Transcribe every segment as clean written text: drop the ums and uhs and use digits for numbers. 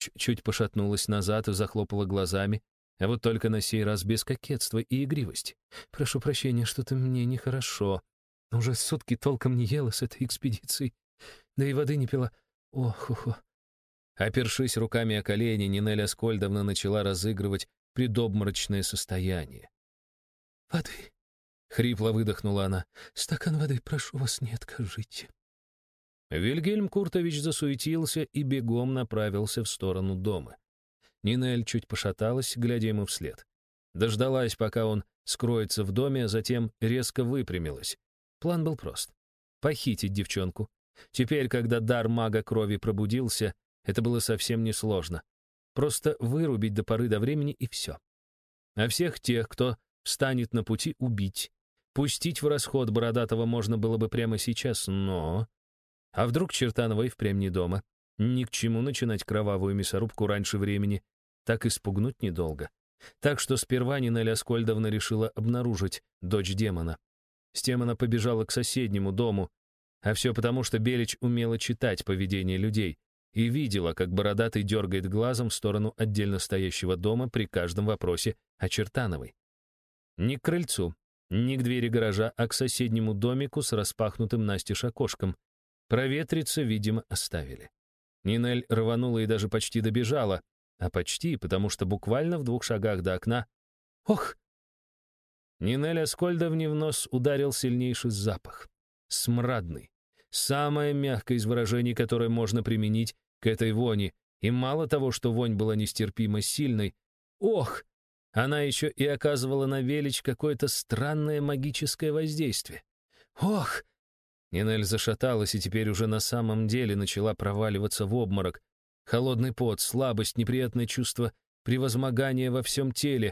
Белич чуть пошатнулась назад и захлопала глазами, а вот только на сей раз без кокетства и игривости. «Прошу прощения, что-то мне нехорошо. Уже сутки толком не ела с этой экспедицией, да и воды не пила. Ох-охо». Опершись руками о колени, Нинель Аскольдовна начала разыгрывать предобморочное состояние. «Воды!» — хрипло выдохнула она. «Стакан воды, прошу вас, не откажите». Вильгельм Куртович засуетился и бегом направился в сторону дома. Нинель чуть пошаталась, глядя ему вслед. Дождалась, пока он скроется в доме, а затем резко выпрямилась. План был прост — похитить девчонку. Теперь, когда дар мага крови пробудился, это было совсем несложно. Просто вырубить до поры до времени и все. А всех тех, кто встанет на пути, убить. Пустить в расход Бородатого можно было бы прямо сейчас, но... А вдруг Чертанова и впрямь не дома? Ни к чему начинать кровавую мясорубку раньше времени. Так и спугнуть недолго. Так что сперва Нинель Аскольдовна решила обнаружить дочь демона. С тем она побежала к соседнему дому, а все потому, что Белич умела читать поведение людей и видела, как Бородатый дергает глазом в сторону отдельно стоящего дома при каждом вопросе о Чертановой. Ни к крыльцу, ни к двери гаража, а к соседнему домику с распахнутым настежь окошком. Проветриться, видимо, оставили. Нинель рванула и даже почти добежала, а почти, потому что буквально в 2 шагах до окна... Ох! Нинель Аскольдовне в нос ударил сильнейший запах. Смрадный. Самое мягкое из выражений, которое можно применить к этой вони. И мало того, что вонь была нестерпимо сильной, ох! Она еще и оказывала на Велич какое-то странное магическое воздействие. Ох! Нинель зашаталась и теперь уже на самом деле начала проваливаться в обморок. Холодный пот, слабость, неприятное чувство превозмогания во всем теле.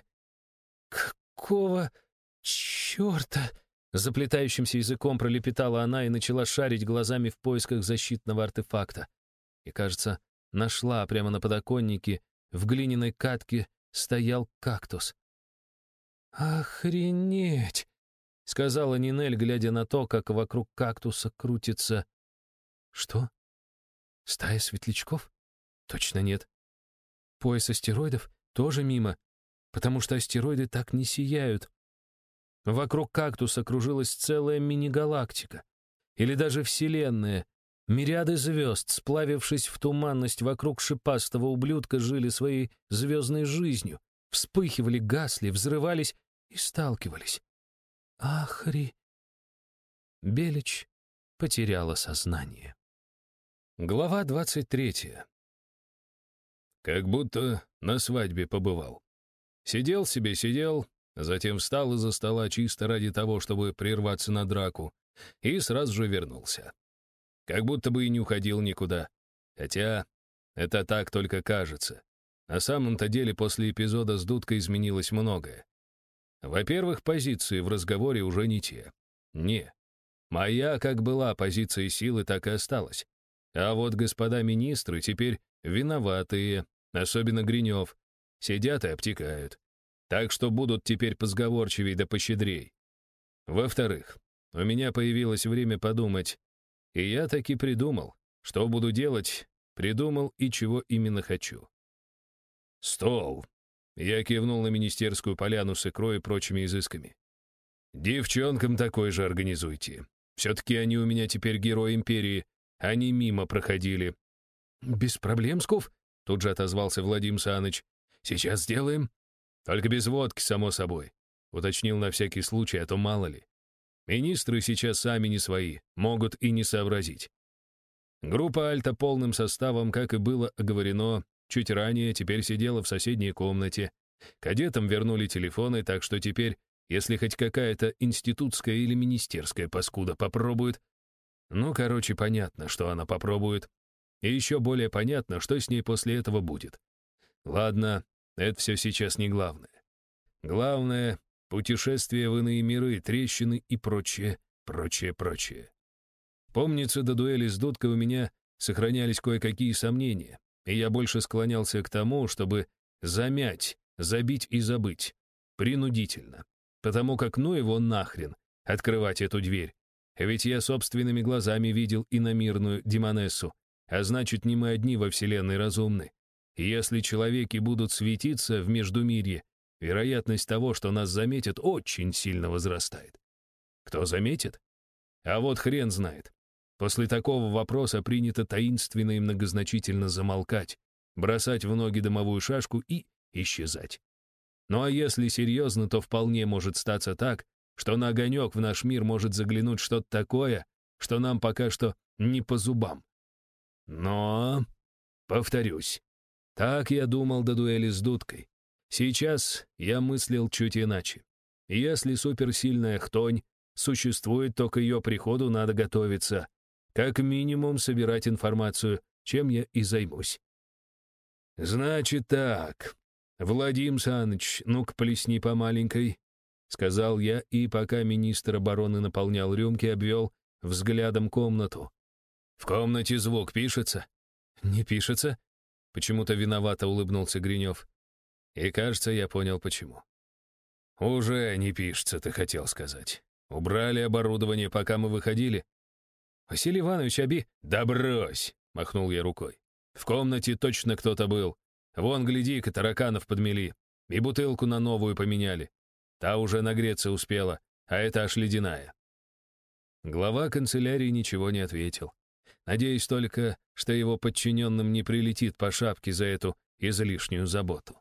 «Какого черта?» Заплетающимся языком пролепетала она и начала шарить глазами в поисках защитного артефакта. И, кажется, нашла прямо на подоконнике, в глиняной катке стоял кактус. «Охренеть!» — сказала Нинель, глядя на то, как вокруг кактуса крутится... Что? Стая светлячков? Точно нет. Пояс астероидов тоже мимо, потому что астероиды так не сияют. Вокруг кактуса кружилась целая мини-галактика. Или даже Вселенная. Мириады звезд, сплавившись в туманность вокруг шипастого ублюдка, жили своей звездной жизнью, вспыхивали, гасли, взрывались и сталкивались. Ахри! Белич потеряла сознание. Глава 23. Как будто на свадьбе побывал. Сидел себе, сидел, затем встал из-за стола чисто ради того, чтобы прерваться на драку, и сразу же вернулся. Как будто бы и не уходил никуда. Хотя это так только кажется. На самом-то деле после эпизода с Дудкой изменилось многое. Во-первых, позиции в разговоре уже не те. Не. Моя, как была, позиция силы, так и осталась. А вот господа министры теперь виноватые, особенно Гринев, сидят и обтекают. Так что будут теперь позговорчивей да пощедрей. Во-вторых, у меня появилось время подумать, и я таки придумал, что буду делать, придумал и чего именно хочу. «Стол!» — я кивнул на министерскую поляну с икрой и прочими изысками. «Девчонкам такой же организуйте. Все-таки они у меня теперь герои империи, они мимо проходили». «Без проблем, Скуф», — тут же отозвался Владимир Саныч. «Сейчас сделаем. Только без водки, само собой», — уточнил на всякий случай, а то мало ли. Министры сейчас сами не свои, могут и не сообразить. Группа Альта полным составом, как и было оговорено чуть ранее, теперь сидела в соседней комнате. Кадетам вернули телефоны, так что теперь, если хоть какая-то институтская или министерская паскуда попробует... Ну, короче, понятно, что она попробует. И еще более понятно, что с ней после этого будет. Ладно, это все сейчас не главное. Главное — путешествие в иные миры, трещины и прочее, прочее, прочее. Помнится, до дуэли с Дудкой у меня сохранялись кое-какие сомнения, и я больше склонялся к тому, чтобы замять, забить и забыть. Принудительно. Потому как ну его нахрен открывать эту дверь. Ведь я собственными глазами видел иномирную демонессу, а значит, не мы одни во вселенной разумны. Если человеки будут светиться в Междумирье, вероятность того, что нас заметят, очень сильно возрастает. Кто заметит? А вот хрен знает. После такого вопроса принято таинственно и многозначительно замолкать, бросать в ноги дымовую шашку и исчезать. Ну а если серьезно, то вполне может статься так, что на огонек в наш мир может заглянуть что-то такое, что нам пока что не по зубам. Но, повторюсь, так я думал до дуэли с дудкой. Сейчас я мыслил чуть иначе. Если суперсильная хтонь существует, то к ее приходу надо готовиться. Как минимум собирать информацию, чем я и займусь. «Значит так, Владимир Саныч, ну-ка плесни по маленькой», — сказал я, и пока министр обороны наполнял рюмки, обвел взглядом комнату. «В комнате звук пишется?» «Не пишется?» — почему-то виновато улыбнулся Гринев. И, кажется, я понял, почему. «Уже не пишется, ты хотел сказать. Убрали оборудование, пока мы выходили?» «Василий Иванович, «Да брось!» — махнул я рукой. «В комнате точно кто-то был. Вон, гляди-ка, тараканов подмели. И бутылку на новую поменяли. Та уже нагреться успела, а это аж ледяная». Глава канцелярии ничего не ответил. Надеюсь только, что его подчиненным не прилетит по шапке за эту излишнюю заботу.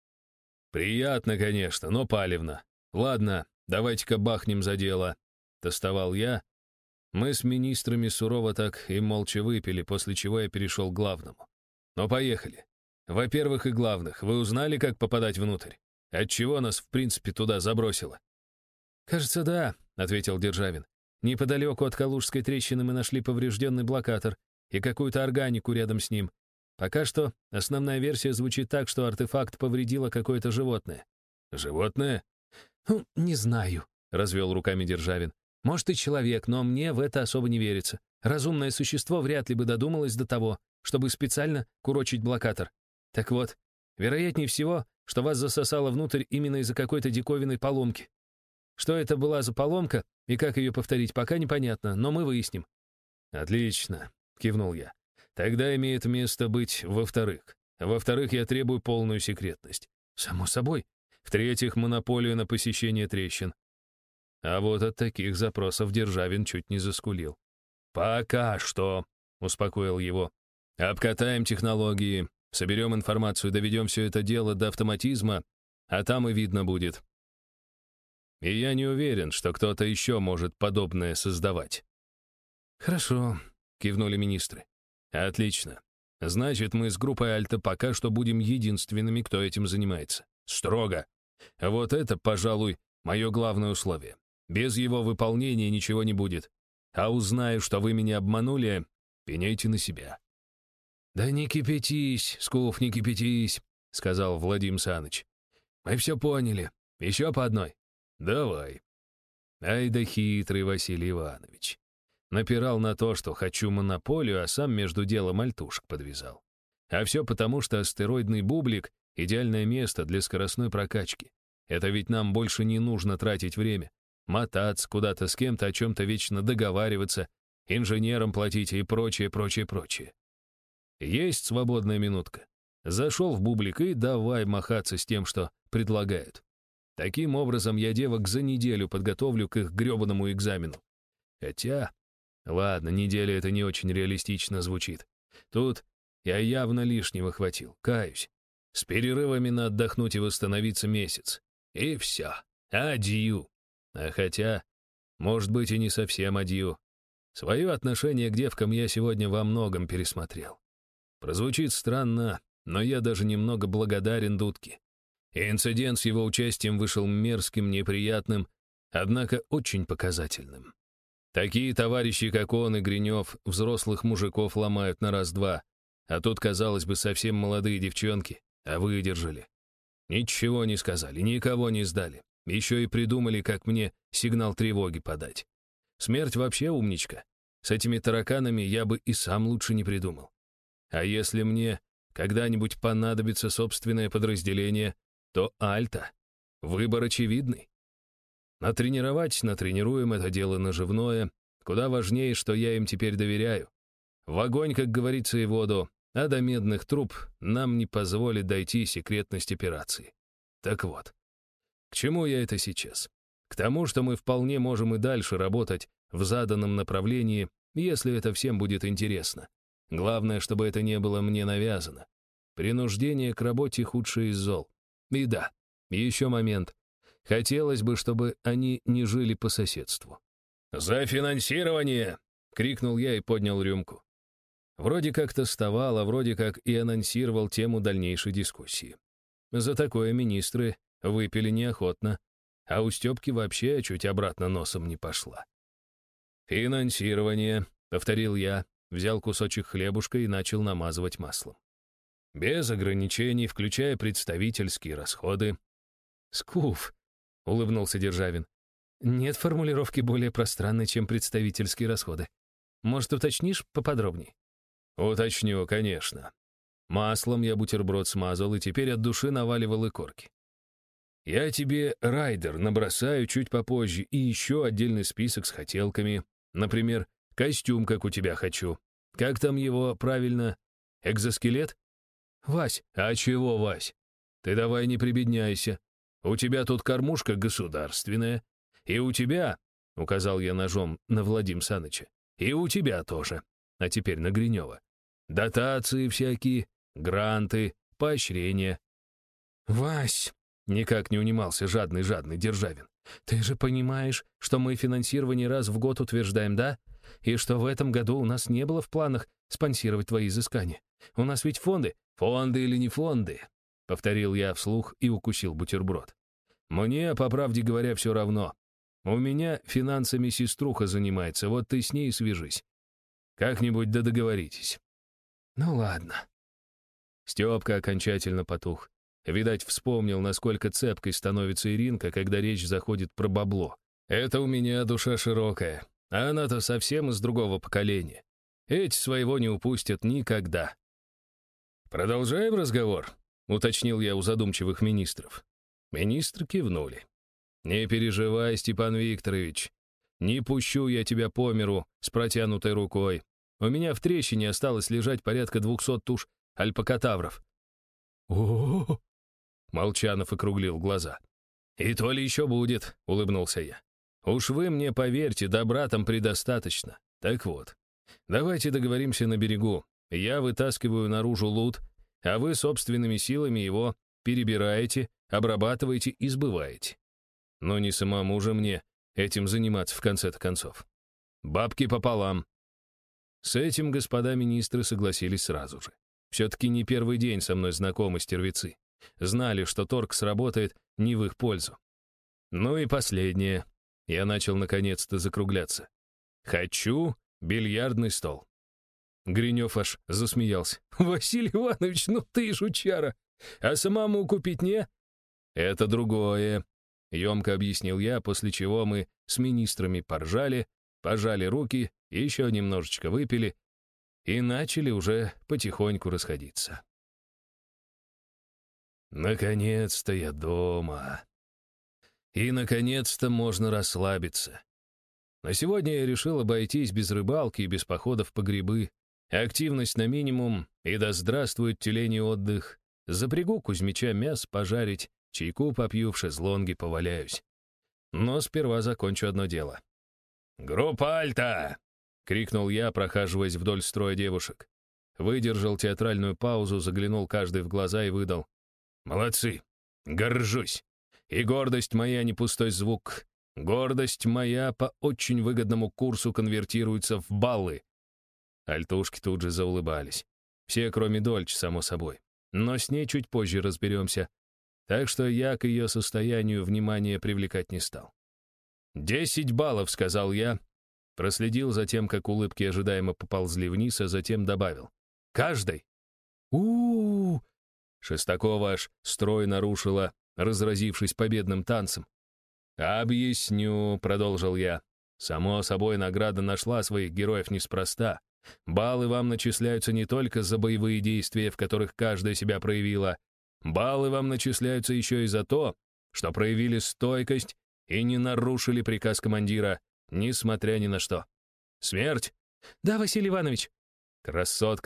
«Приятно, конечно, но палевно. Ладно, давайте-ка бахнем за дело», — тостовал я. Мы с министрами сурово так и молча выпили, после чего я перешел к главному. Но поехали. Во-первых и главных, вы узнали, как попадать внутрь? Отчего нас, в принципе, туда забросило? «Кажется, да», — ответил Державин. «Неподалеку от Калужской трещины мы нашли поврежденный блокатор и какую-то органику рядом с ним. Пока что основная версия звучит так, что артефакт повредило какое-то животное». «Животное?» «Не знаю», — развел руками Державин. «Может, и человек, но мне в это особо не верится. Разумное существо вряд ли бы додумалось до того, чтобы специально курочить блокатор. Так вот, вероятнее всего, что вас засосало внутрь именно из-за какой-то диковинной поломки. Что это была за поломка и как ее повторить, пока непонятно, но мы выясним». «Отлично», — кивнул я. «Тогда имеет место быть во-вторых. Во-вторых, я требую полную секретность». «Само собой». «В-третьих, монополию на посещение трещин». А вот от таких запросов Державин чуть не заскулил. «Пока что», — успокоил его. «Обкатаем технологии, соберем информацию, доведем все это дело до автоматизма, а там и видно будет». И я не уверен, что кто-то еще может подобное создавать. «Хорошо», — кивнули министры. «Отлично. Значит, мы с группой Альта пока что будем единственными, кто этим занимается. Строго. Вот это, пожалуй, мое главное условие. Без его выполнения ничего не будет. А узнаю, что вы меня обманули, пеняйте на себя». «Да не кипятись, Скуф, не кипятись», — сказал Владимир Саныч. «Мы все поняли. Еще по одной». «Давай». Ай да хитрый Василий Иванович. Напирал на то, что хочу монополию, а сам между делом альтушек подвязал. А все потому, что астероидный бублик — идеальное место для скоростной прокачки. Это ведь нам больше не нужно тратить время, мотаться куда-то с кем-то, о чем-то вечно договариваться, инженерам платить и прочее, прочее, прочее. Есть свободная минутка. Зашел в бублик и давай махаться с тем, что предлагают. Таким образом, я девок за неделю подготовлю к их гребаному экзамену. Хотя, ладно, неделя — это не очень реалистично звучит. Тут я явно лишнего хватил, каюсь. С перерывами на отдохнуть и восстановиться месяц. И все. Адью. А хотя, может быть, и не совсем адью. Свое отношение к девкам я сегодня во многом пересмотрел. Прозвучит странно, но я даже немного благодарен Дудке. И инцидент с его участием вышел мерзким, неприятным, однако очень показательным. Такие товарищи, как он и Гринев, взрослых мужиков ломают на раз-два, а тут, казалось бы, совсем молодые девчонки, а выдержали. Ничего не сказали, никого не сдали. Еще и придумали, как мне сигнал тревоги подать. Смерть вообще умничка. С этими тараканами я бы и сам лучше не придумал. А если мне когда-нибудь понадобится собственное подразделение, то Альта. Выбор очевидный. Натренируем, это дело наживное. Куда важнее, что я им теперь доверяю. В огонь, как говорится, и воду. а до медных труб нам не позволит дойти секретность операции. Так вот, к чему я это сейчас? К тому, что мы вполне можем и дальше работать в заданном направлении, если это всем будет интересно. Главное, чтобы это не было мне навязано. Принуждение к работе худшее из зол. И да, еще момент. Хотелось бы, чтобы они не жили по соседству. «За финансирование!» — крикнул я и поднял рюмку. Вроде как тостовал, а вроде как и анонсировал тему дальнейшей дискуссии. За такое министры выпили неохотно, а у Степки вообще чуть обратно носом не пошла. «Финансирование», — повторил я, взял кусочек хлебушка и начал намазывать маслом. «Без ограничений, включая представительские расходы». «Скуф», — улыбнулся Державин. «Нет формулировки более пространной, чем представительские расходы. Может, уточнишь поподробнее?» «Уточню, конечно». Маслом я бутерброд смазал и теперь от души наваливал икорки. «Я тебе райдер набросаю чуть попозже и еще отдельный список с хотелками. Например, костюм, как у тебя хочу. Как там его правильно? Экзоскелет?» «Вась». «А чего, Вась? Ты давай не прибедняйся. У тебя тут кормушка государственная. И у тебя, — указал я ножом на Владимира Саныча, — и у тебя тоже. А теперь на Гринева. Дотации всякие, гранты, поощрения». «Вась!» — никак не унимался жадный Державин. «Ты же понимаешь, что мы финансирование раз в год утверждаем, да? И что в этом году у нас не было в планах спонсировать твои изыскания. У нас ведь фонды». «Фонды или не фонды?» — повторил я вслух и укусил бутерброд. «Мне, по правде говоря, все равно. У меня финансами сеструха занимается, вот ты с ней свяжись. Как-нибудь да договоритесь». «Ну ладно». Степка окончательно потух. Видать, вспомнил, насколько цепкой становится Иринка, когда речь заходит про бабло. Это у меня душа широкая, а она-то совсем из другого поколения. Эти своего не упустят никогда. «Продолжаем разговор?» — уточнил я у задумчивых министров. Министры кивнули. «Не переживай, Степан Викторович. Не пущу я тебя по миру с протянутой рукой. У меня в трещине осталось лежать порядка 200 туш альпакотавров». «О-о-о!» — Молчанов округлил глаза. «И то ли еще будет», — улыбнулся я. «Уж вы мне поверьте, добра там предостаточно. Так вот, давайте договоримся на берегу. Я вытаскиваю наружу лут, а вы собственными силами его перебираете, обрабатываете и сбываете. Но не самому же мне этим заниматься в конце-то концов. Бабки пополам». С этим господа министры согласились сразу же. Все-таки не первый день со мной знакомы стервецы. Знали, что торг сработает не в их пользу. Ну и последнее. Я начал наконец-то закругляться. Хочу бильярдный стол. Гринев аж засмеялся. «Василий Иванович, ну ты жучара! А самому купить не?» «Это другое», — емко объяснил я, после чего мы с министрами поржали, пожали руки, еще немножечко выпили и начали уже потихоньку расходиться. Наконец-то я дома. И, наконец-то, можно расслабиться. На сегодня я решил обойтись без рыбалки и без походов по грибы. Активность на минимум, и да здравствует тюлень и отдых. Запрягу Кузьмича мяс пожарить, чайку попью, в шезлонге поваляюсь. Но сперва закончу одно дело. «Группа Альта!» — крикнул я, прохаживаясь вдоль строя девушек. Выдержал театральную паузу, заглянул каждый в глаза и выдал. «Молодцы! Горжусь! И гордость моя не пустой звук. Гордость моя по очень выгодному курсу конвертируется в баллы». Альтушки тут же заулыбались. Все, кроме Дольч, само собой. Но с ней чуть позже разберемся. Так что я к ее состоянию внимания привлекать не стал. 10 баллов, сказал я. Проследил за тем, как улыбки ожидаемо поползли вниз, а затем добавил. Каждой. У-у-у! Шестакова аж строй нарушила, разразившись победным танцем. «Объясню», — продолжил я. «Само собой, награда нашла своих героев неспроста. Баллы вам начисляются не только за боевые действия, в которых каждая себя проявила. Баллы вам начисляются еще и за то, что проявили стойкость и не нарушили приказ командира, несмотря ни на что. Смерть?» «Да, Василий Иванович». «Красотка», —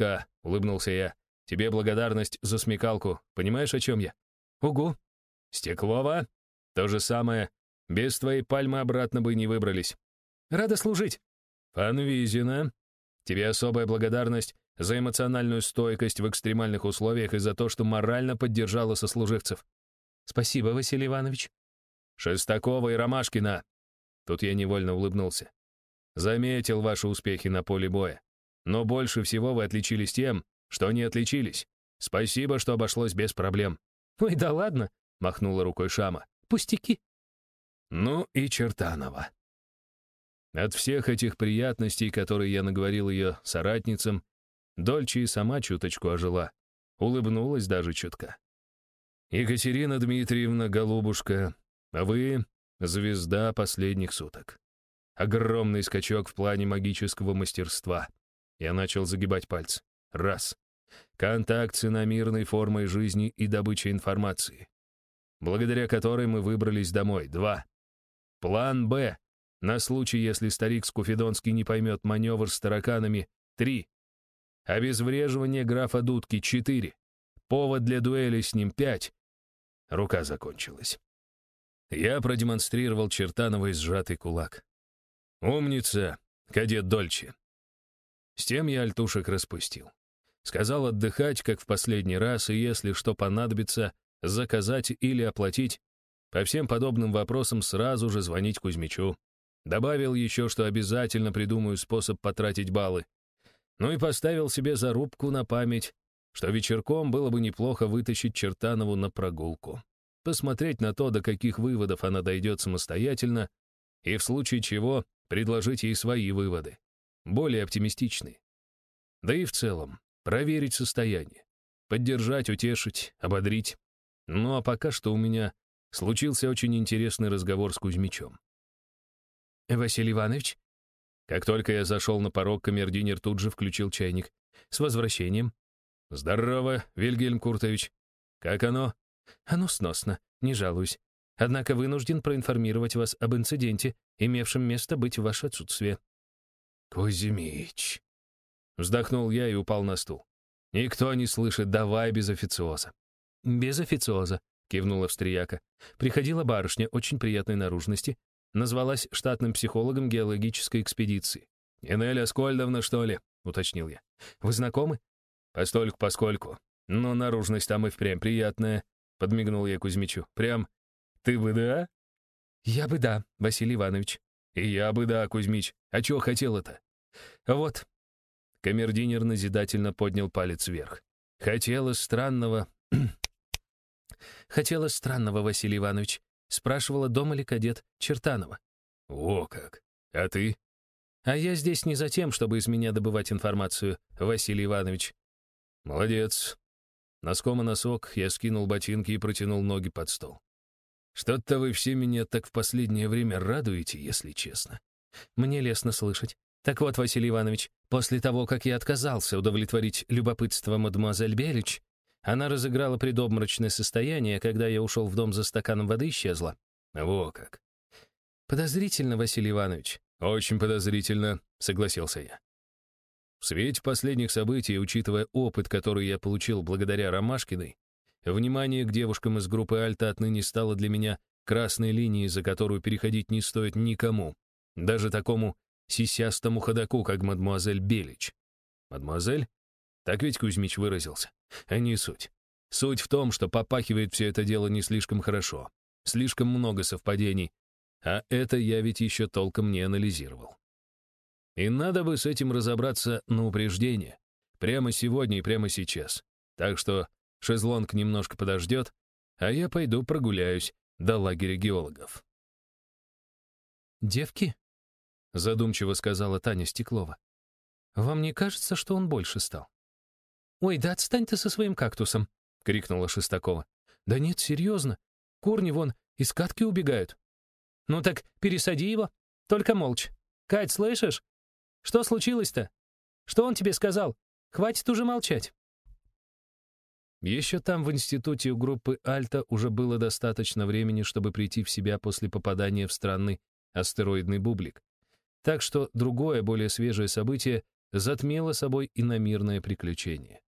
улыбнулся я. «Тебе благодарность за смекалку. Понимаешь, о чем я?» «Угу». «Стеклова?» «То же самое. Без твоей пальмы обратно бы не выбрались». «Рада служить». «Фанвизина. Тебе особая благодарность за эмоциональную стойкость в экстремальных условиях и за то, что морально поддержала сослуживцев». «Спасибо, Василий Иванович». «Шестакова и Ромашкина». Тут я невольно улыбнулся. «Заметил ваши успехи на поле боя. Но больше всего вы отличились тем, что не отличились. Спасибо, что обошлось без проблем». «Ой, да ладно», — махнула рукой Шама. «Пустяки». Ну и Чертанова. От всех этих приятностей, которые я наговорил ее соратницам, Дольче и сама чуточку ожила. Улыбнулась даже чутка. «Екатерина Дмитриевна, голубушка, а вы — звезда последних суток. Огромный скачок в плане магического мастерства». Я начал загибать пальцы. Раз. Контакт с иномирной формой жизни и добыча информации, благодаря которой мы выбрались домой. 2. План «Б» на случай, если старик Скуфидонский не поймет маневр с тараканами. 3. Обезвреживание графа Дудки. 4. Повод для дуэли с ним. 5. Рука закончилась. Я продемонстрировал Чертановой сжатый кулак. «Умница, кадет Дольче». С тем я альтушек распустил. Сказал отдыхать, как в последний раз, и если что понадобится, заказать или оплатить, по всем подобным вопросам сразу же звонить Кузьмичу. Добавил еще, что обязательно придумаю способ потратить баллы. Ну и поставил себе зарубку на память, что вечерком было бы неплохо вытащить Чертанову на прогулку, посмотреть на то, до каких выводов она дойдет самостоятельно, и в случае чего предложить ей свои выводы, более оптимистичные. Да и в целом, проверить состояние, поддержать, утешить, ободрить. Ну а пока что у меня случился очень интересный разговор с Кузьмичем. «Василий Иванович?» Как только я зашел на порог, камердинер тут же включил чайник. «С возвращением». «Здорово, Вильгельм Куртович. Как оно?» «Оно сносно, не жалуюсь. Однако вынужден проинформировать вас об инциденте, имевшем место быть в ваше отсутствие». «Кузьмич!» Вздохнул я и упал на стул. «Никто не слышит, давай без официоза». «Без официоза», — кивнула австрияка. «Приходила барышня очень приятной наружности, назвалась штатным психологом геологической экспедиции». «Нинель Аскольдовна, что ли?» — уточнил я. «Вы знакомы?» «Постольку-поскольку. Но наружность там и впрямь приятная», — подмигнул я Кузьмичу. «Прям, ты бы да?» «Я бы да, Василий Иванович». «И я бы да, Кузьмич. А чего хотел-то?» «Вот». Камердинер назидательно поднял палец вверх. «Хотелось странного...» «Хотелось странного, Василий Иванович. Спрашивала, дома ли кадет Чертанова». «О как! А ты?» «А я здесь не за тем, чтобы из меня добывать информацию, Василий Иванович». «Молодец». Носком о носок я скинул ботинки и протянул ноги под стол. «Что-то вы все меня так в последнее время радуете, если честно». «Мне лестно слышать. Так вот, Василий Иванович, после того, как я отказался удовлетворить любопытство мадемуазель Белич, она разыграла предобморочное состояние, когда я ушел в дом за стаканом воды, исчезла». «Во как». «Подозрительно, Василий Иванович». «Очень подозрительно», — согласился я. В свете последних событий, учитывая опыт, который я получил благодаря Ромашкиной, внимание к девушкам из группы Альта отныне стало для меня красной линией, за которую переходить не стоит никому, даже такому сисястому ходаку, как мадемуазель Белич. Мадемуазель? Так ведь Кузьмич выразился. А не суть. Суть в том, что попахивает все это дело не слишком хорошо. Слишком много совпадений. А это я ведь еще толком не анализировал. И надо бы с этим разобраться на упреждение. Прямо сегодня и прямо сейчас. Так что шезлонг немножко подождет, а я пойду прогуляюсь до лагеря геологов. «Девки?» — задумчиво сказала Таня Стеклова. «Вам не кажется, что он больше стал?» «Ой, да отстань ты со своим кактусом!» — крикнула Шестакова. «Да нет, серьезно. Корни вон из катки убегают». «Ну так пересади его, только молча. Кать, слышишь? Что случилось-то? Что он тебе сказал? Хватит уже молчать». Еще там, в институте у группы Альта, уже было достаточно времени, чтобы прийти в себя после попадания в странный астероидный бублик. Так что другое, более свежее событие затмило собой иномирное приключение.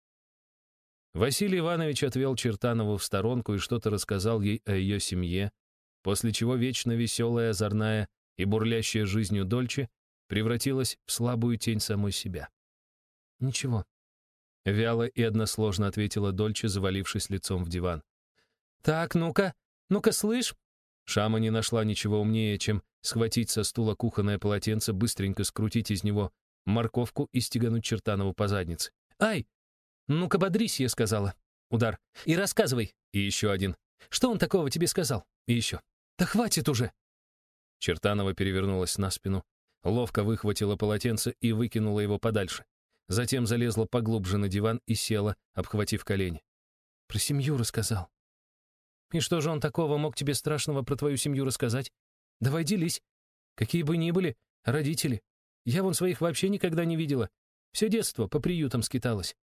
Василий Иванович отвел Чертанову в сторонку и что-то рассказал ей о ее семье, после чего вечно веселая, озорная и бурлящая жизнью Дольче превратилась в слабую тень самой себя. «Ничего», — вяло и односложно ответила Дольче, завалившись лицом в диван. «Так, ну-ка, слышь!» Шама не нашла ничего умнее, чем схватить со стула кухонное полотенце, быстренько скрутить из него морковку и стегануть Чертанову по заднице. «Ай! Ну-ка, бодрись, я сказала». Удар. «И рассказывай». И еще один. «Что он такого тебе сказал?» И еще. «Да хватит уже!» Чертанова перевернулась на спину, ловко выхватила полотенце и выкинула его подальше. Затем залезла поглубже на диван и села, обхватив колени. «Про семью рассказал». «И что же он такого мог тебе страшного про твою семью рассказать? Давай делись. Какие бы ни были родители. Я вон своих вообще никогда не видела. Все детство по приютам скиталась».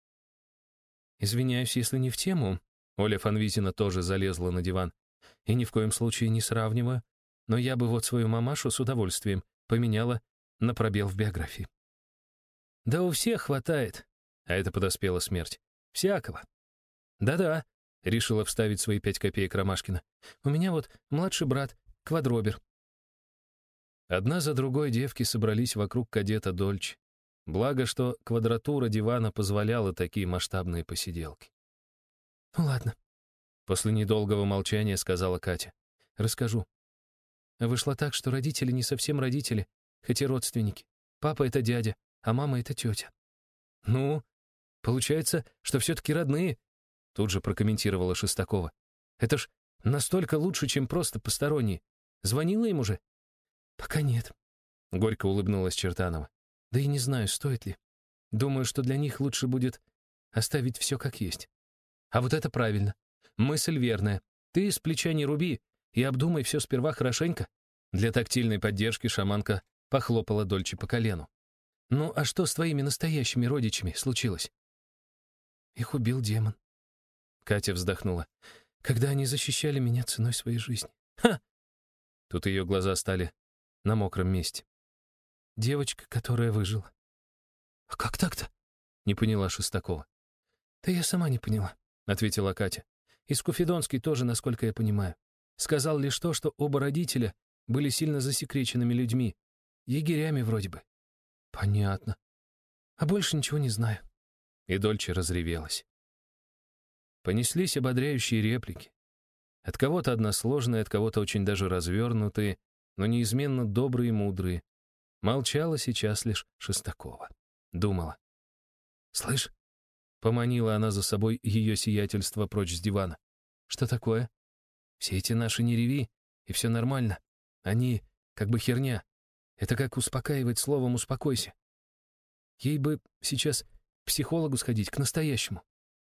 «Извиняюсь, если не в тему». Оля Фанвизина тоже залезла на диван. «И ни в коем случае не сравниваю. Но я бы вот свою мамашу с удовольствием поменяла на пробел в биографии». «Да у всех хватает». А это подоспела смерть. «Всякого». «Да-да», — решила вставить свои 5 копеек Ромашкина. «У меня вот младший брат, квадробер». Одна за другой девки собрались вокруг кадета Дольче. Благо, что квадратура дивана позволяла такие масштабные посиделки. «Ну ладно», — после недолгого молчания сказала Катя. «Расскажу. Вышло так, что родители не совсем родители, хоть и родственники. Папа — это дядя, а мама — это тетя». «Ну, получается, что все-таки родные», — тут же прокомментировала Шестакова. «Это ж настолько лучше, чем просто посторонние. Звонила им уже?» «Пока нет», — горько улыбнулась Чертанова. «Да и не знаю, стоит ли. Думаю, что для них лучше будет оставить все как есть. А вот это правильно. Мысль верная. Ты с плеча не руби и обдумай все сперва хорошенько». Для тактильной поддержки шаманка похлопала Дольче по колену. «Ну, а что с твоими настоящими родичами случилось?» «Их убил демон». Катя вздохнула. «Когда они защищали меня ценой своей жизни». «Ха!» Тут ее глаза стали на мокром месте. «Девочка, которая выжила». «А как так-то?» — не поняла Шестакова. «Да я сама не поняла», — ответила Катя. «И Скуфидонский тоже, насколько я понимаю. Сказал лишь то, что оба родителя были сильно засекреченными людьми. Егерями вроде бы». «Понятно. А больше ничего не знаю». И Дольче разревелась. Понеслись ободряющие реплики. От кого-то односложные, от кого-то очень даже развернутые, но неизменно добрые и мудрые. Молчала сейчас лишь Шестакова. Думала. «Слышь?» — поманила она за собой ее сиятельство прочь с дивана. «Что такое? Все эти наши не реви, и все нормально. Они как бы херня. Это как успокаивать словом «успокойся». Ей бы сейчас к психологу сходить, к настоящему».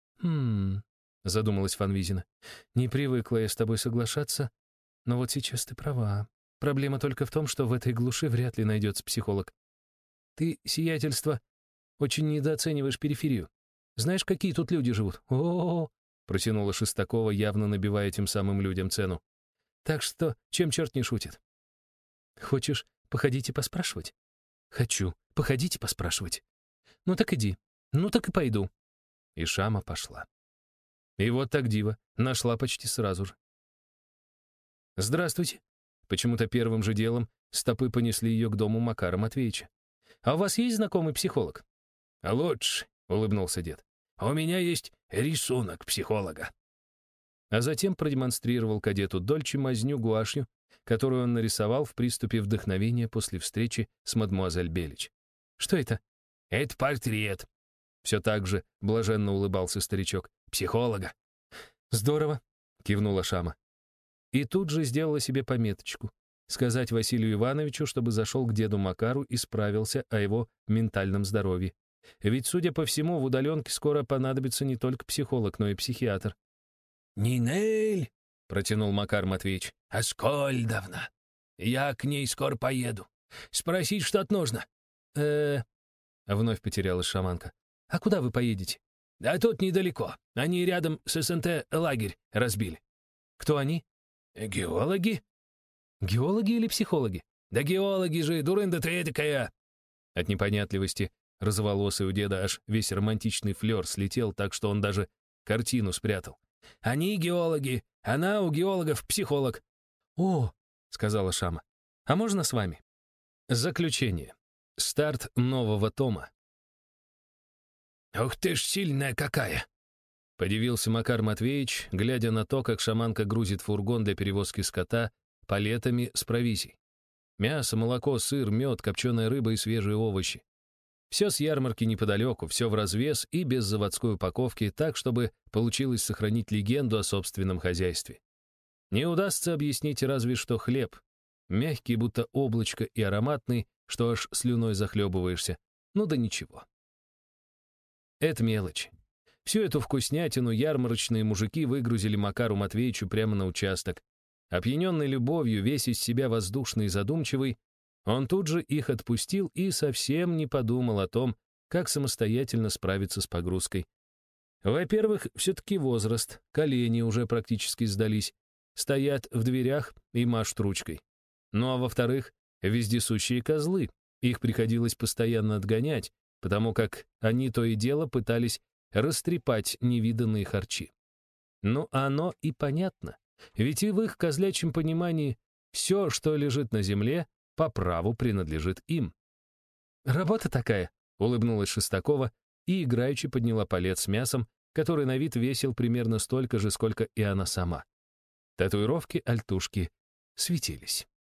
Задумалась Фанвизина. «Не привыкла я с тобой соглашаться, но вот сейчас ты права. Проблема только в том, что в этой глуши вряд ли найдется психолог. Ты, сиятельство, очень недооцениваешь периферию. Знаешь, какие тут люди живут? О-о-о!» Протянула Шестакова, явно набивая тем самым людям цену. «Так что, чем черт не шутит?» «Хочешь походить и поспрашивать?» «Хочу. Походить и поспрашивать». «Ну так иди. Ну так и пойду». И Шама пошла. И вот так диво. Нашла почти сразу же. «Здравствуйте». Почему-то первым же делом стопы понесли ее к дому Макара Матвеевича. «А у вас есть знакомый психолог?» «Лучше», — улыбнулся дед. «У меня есть рисунок психолога». А затем продемонстрировал кадету Дольче мазню гуашью, которую он нарисовал в приступе вдохновения после встречи с мадмуазель Белич. «Что это?» «Это портрет». Все так же блаженно улыбался старичок. «Психолога». «Здорово», — кивнула Шама. И тут же сделала себе пометочку. Сказать Василию Ивановичу, чтобы зашел к деду Макару и справился о его ментальном здоровье. Ведь, судя по всему, в удаленке скоро понадобится не только психолог, но и психиатр. «Нинель», — протянул Макар Матвеевич, — «Аскольдовна. Я к ней скоро поеду. Спросить что-то нужно». Вновь потерялась шаманка. «А куда вы поедете?» «Да тут недалеко. Они рядом с СНТ лагерь разбили». «Кто они?» «Геологи». «Геологи или психологи?» «Да геологи же, дурында ты этакая». От непонятливости Розоволосый у деда аж весь романтичный флер слетел, так что он даже картину спрятал. «Они геологи, она у геологов психолог». «О», — сказала Шама, — «а можно с вами?» Заключение. Старт нового тома. «Ух ты ж сильная какая!» — подивился Макар Матвеевич, глядя на то, как шаманка грузит фургон для перевозки скота палетами с провизией. Мясо, молоко, сыр, мед, копченая рыба и свежие овощи. Все с ярмарки неподалеку, все в развес и без заводской упаковки, так, чтобы получилось сохранить легенду о собственном хозяйстве. Не удастся объяснить разве что хлеб. Мягкий, будто облачко, и ароматный, что аж слюной захлебываешься. Ну да ничего. Это мелочь. Всю эту вкуснятину ярмарочные мужики выгрузили Макару Матвеевичу прямо на участок. Опьяненный любовью, весь из себя воздушный и задумчивый, он тут же их отпустил и совсем не подумал о том, как самостоятельно справиться с погрузкой. Во-первых, все-таки возраст, колени уже практически сдались, стоят в дверях и машут ручкой. Ну а во-вторых, вездесущие козлы, их приходилось постоянно отгонять, потому как они то и дело пытались растрепать невиданные харчи. Ну, оно и понятно, ведь и в их козлячьем понимании все, что лежит на земле, по праву принадлежит им. «Работа такая», — улыбнулась Шестакова и играючи подняла палет с мясом, который на вид весил примерно столько же, сколько и она сама. Татуировки альтушки светились.